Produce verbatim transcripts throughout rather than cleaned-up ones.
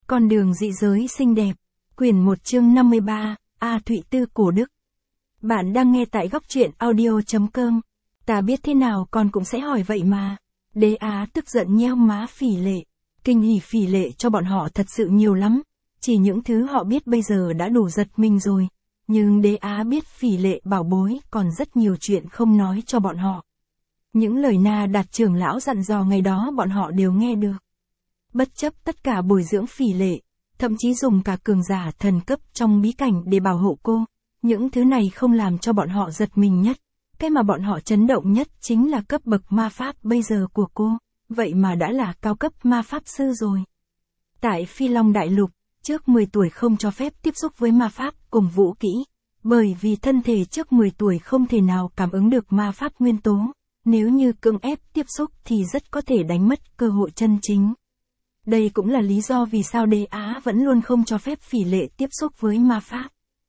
Con đường dị giới xinh đẹp. Quyển một chương năm mươi ba, A Thụy Tư Cổ Đức. Bạn đang nghe tại góc truyện audio chấm com. Ta biết thế nào con cũng sẽ hỏi vậy mà. Đế Á tức giận nheo má Phỉ Lệ. Kinh hỉ Phỉ Lệ cho bọn họ thật sự nhiều lắm. Chỉ những thứ họ biết bây giờ đã đủ giật mình rồi. Nhưng Đế Á biết Phỉ Lệ bảo bối còn rất nhiều chuyện không nói cho bọn họ. Những lời Na Đạt trưởng lão dặn dò ngày đó bọn họ đều nghe được. Bất chấp tất cả bồi dưỡng Phỉ Lệ, thậm chí dùng cả cường giả thần cấp trong bí cảnh để bảo hộ cô, những thứ này không làm cho bọn họ giật mình nhất. Cái mà bọn họ chấn động nhất chính là cấp bậc ma pháp bây giờ của cô, vậy mà đã là cao cấp ma pháp sư rồi. Tại Phi Long Đại Lục, trước mười tuổi không cho phép tiếp xúc với ma pháp cùng vũ kỹ, bởi vì thân thể trước mười tuổi không thể nào cảm ứng được ma pháp nguyên tố, nếu như cưỡng ép tiếp xúc thì rất có thể đánh mất cơ hội chân chính. Đây cũng là lý do vì sao Đế Á vẫn luôn không cho phép Phỉ Lệ tiếp xúc với ma pháp.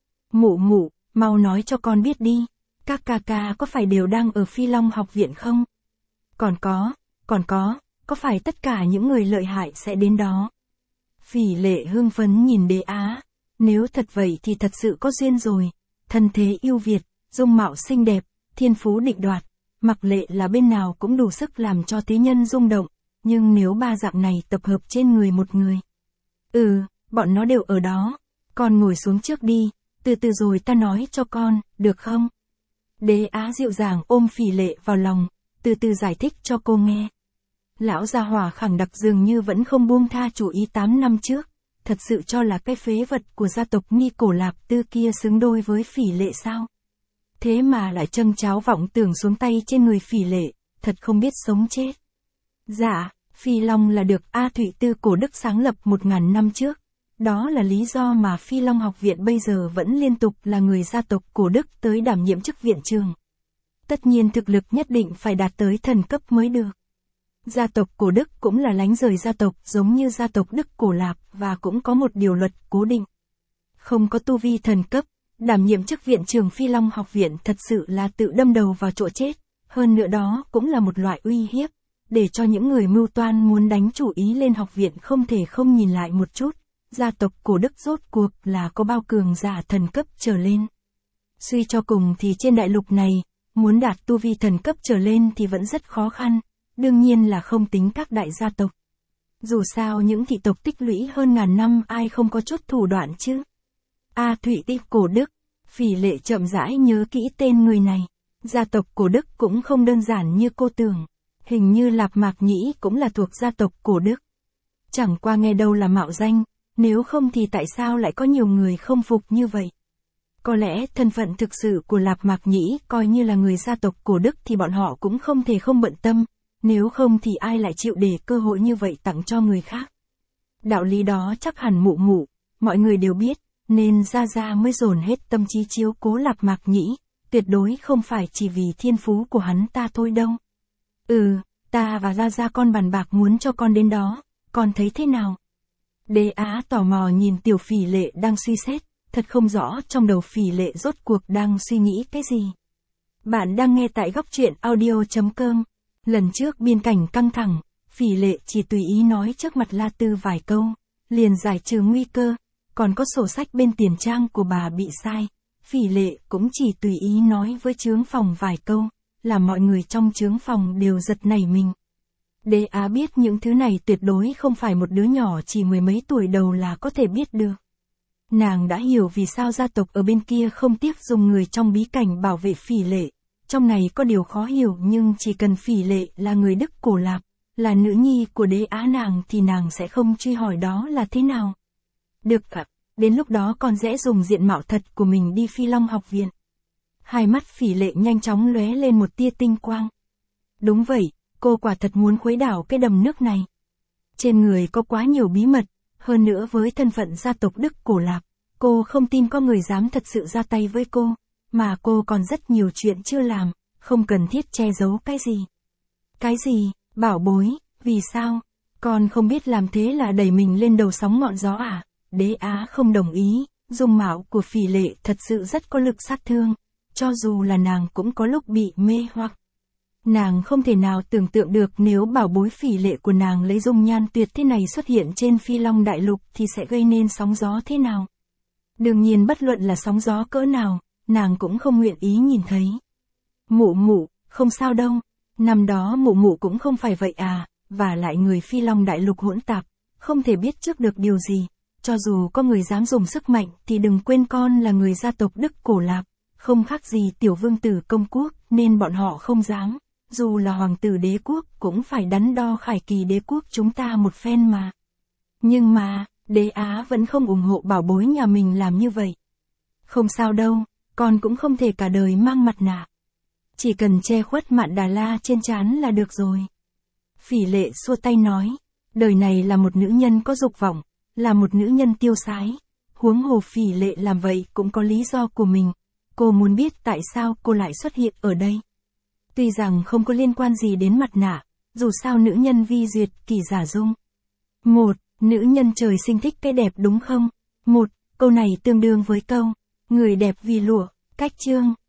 Mụ mụ, mau nói cho con biết đi, các ca ca có phải đều đang ở Phi Long học viện không? Còn có, còn có, có phải tất cả những người lợi hại sẽ đến đó? Phỉ Lệ hưng phấn nhìn Đế Á, nếu thật vậy thì thật sự có duyên rồi, thân thế yêu Việt, dung mạo xinh đẹp, thiên phú định đoạt, mặc lệ là bên nào cũng đủ sức làm cho thế nhân rung động. Nhưng nếu ba dạng này tập hợp trên người một người. Ừ, bọn nó đều ở đó. Con ngồi xuống trước đi, từ từ rồi ta nói cho con, được không? Đế Á dịu dàng ôm Phỉ Lệ vào lòng, từ từ giải thích cho cô nghe. Lão gia hỏa khẳng đặc dường như vẫn không buông tha chủ ý tám năm trước, thật sự cho là cái phế vật của gia tộc Ni Cổ Lạp Tư kia xứng đôi với Phỉ Lệ sao? Thế mà lại trâng cháo vọng tưởng xuống tay trên người Phỉ Lệ, thật không biết sống chết. Dạ, Phi Long là được A Thụy Tư Cổ Đức sáng lập một ngàn năm trước. Đó là lý do mà Phi Long học viện bây giờ vẫn liên tục là người gia tộc Cổ Đức tới đảm nhiệm chức viện trưởng. Tất nhiên thực lực nhất định phải đạt tới thần cấp mới được. Gia tộc Cổ Đức cũng là lánh rời gia tộc giống như gia tộc Đức Cổ Lạp và cũng có một điều luật cố định. Không có tu vi thần cấp, đảm nhiệm chức viện trưởng Phi Long học viện thật sự là tự đâm đầu vào chỗ chết. Hơn nữa đó cũng là một loại uy hiếp. Để cho những người mưu toan muốn đánh chủ ý lên học viện không thể không nhìn lại một chút, gia tộc Cổ Đức rốt cuộc là có bao cường giả thần cấp trở lên. Suy cho cùng thì trên đại lục này, muốn đạt tu vi thần cấp trở lên thì vẫn rất khó khăn, đương nhiên là không tính các đại gia tộc. Dù sao những thị tộc tích lũy hơn ngàn năm ai không có chút thủ đoạn chứ. A Thụy Tư Cổ Đức, Phỉ Lệ chậm rãi nhớ kỹ tên người này, gia tộc Cổ Đức cũng không đơn giản như cô tưởng. Hình như Lạp Mạc Nhĩ cũng là thuộc gia tộc Cổ Đức. Chẳng qua nghe đâu là mạo danh, nếu không thì tại sao lại có nhiều người không phục như vậy? Có lẽ thân phận thực sự của Lạp Mạc Nhĩ coi như là người gia tộc Cổ Đức thì bọn họ cũng không thể không bận tâm, nếu không thì ai lại chịu để cơ hội như vậy tặng cho người khác. Đạo lý đó chắc hẳn mụ mụ, mọi người đều biết, nên Gia Gia mới dồn hết tâm trí chiếu cố Lạp Mạc Nhĩ, tuyệt đối không phải chỉ vì thiên phú của hắn ta thôi đâu. Ừ, ta và Gia Gia con bàn bạc muốn cho con đến đó, con thấy thế nào? Đế Á tò mò nhìn tiểu Phỉ Lệ đang suy xét, thật không rõ trong đầu Phỉ Lệ rốt cuộc đang suy nghĩ cái gì. Bạn đang nghe tại góc truyện audio chấm com. Lần trước biên cảnh căng thẳng, Phỉ Lệ chỉ tùy ý nói trước mặt La Tư vài câu, liền giải trừ nguy cơ, còn có sổ sách bên tiền trang của bà bị sai, Phỉ Lệ cũng chỉ tùy ý nói với chướng phòng vài câu. Là mọi người trong chướng phòng đều giật nảy mình. Đế Á biết những thứ này tuyệt đối không phải một đứa nhỏ chỉ mười mấy tuổi đầu là có thể biết được. Nàng đã hiểu vì sao gia tộc ở bên kia không tiếc dùng người trong bí cảnh bảo vệ Phỉ Lệ. Trong này có điều khó hiểu nhưng chỉ cần Phỉ Lệ là người Đức Cổ Lạp, là nữ nhi của Đế Á nàng thì nàng sẽ không truy hỏi đó là thế nào. Được ạ, đến lúc đó còn dễ dùng diện mạo thật của mình đi Phi Long học viện. Hai mắt Phỉ Lệ nhanh chóng lóe lên một tia tinh quang. Đúng vậy, cô quả thật muốn khuấy đảo cái đầm nước này. Trên người có quá nhiều bí mật, hơn nữa với thân phận gia tộc Đức Cổ Lạp, cô không tin có người dám thật sự ra tay với cô, mà cô còn rất nhiều chuyện chưa làm, không cần thiết che giấu cái gì. Cái gì, bảo bối, vì sao? Con không biết làm thế là đẩy mình lên đầu sóng ngọn gió à? Đế Á không đồng ý, dung mạo của Phỉ Lệ thật sự rất có lực sát thương. Cho dù là nàng cũng có lúc bị mê hoặc. Nàng không thể nào tưởng tượng được nếu bảo bối phỉ lệ của nàng lấy dung nhan tuyệt thế này xuất hiện trên Phi Long Đại Lục thì sẽ gây nên sóng gió thế nào. Đương nhiên bất luận là sóng gió cỡ nào, nàng cũng không nguyện ý nhìn thấy. Mụ mụ, không sao đâu, năm đó mụ mụ cũng không phải vậy à, và lại người Phi Long Đại Lục hỗn tạp, không thể biết trước được điều gì, cho dù có người dám dùng sức mạnh thì đừng quên con là người gia tộc Đức Cổ Lạp, không khác gì tiểu vương tử công quốc nên bọn họ không dám, dù là hoàng tử đế quốc cũng phải đắn đo khải kỳ đế quốc chúng ta một phen mà. Nhưng mà, đế Á vẫn không ủng hộ bảo bối nhà mình làm như vậy. Không sao đâu, con cũng không thể cả đời mang mặt nạ. Chỉ cần che khuất Mạn Đà La trên trán là được rồi. Phỉ Lệ xua tay nói, đời này là một nữ nhân có dục vọng, là một nữ nhân tiêu sái. Huống hồ Phỉ Lệ làm vậy cũng có lý do của mình. Cô muốn biết tại sao cô lại xuất hiện ở đây. Tuy rằng không có liên quan gì đến mặt nạ, dù sao nữ nhân vi duyệt kỳ giả dung. Một, nữ nhân trời sinh thích cái đẹp đúng không? Một, câu này tương đương với câu, người đẹp vì lụa, cách chương.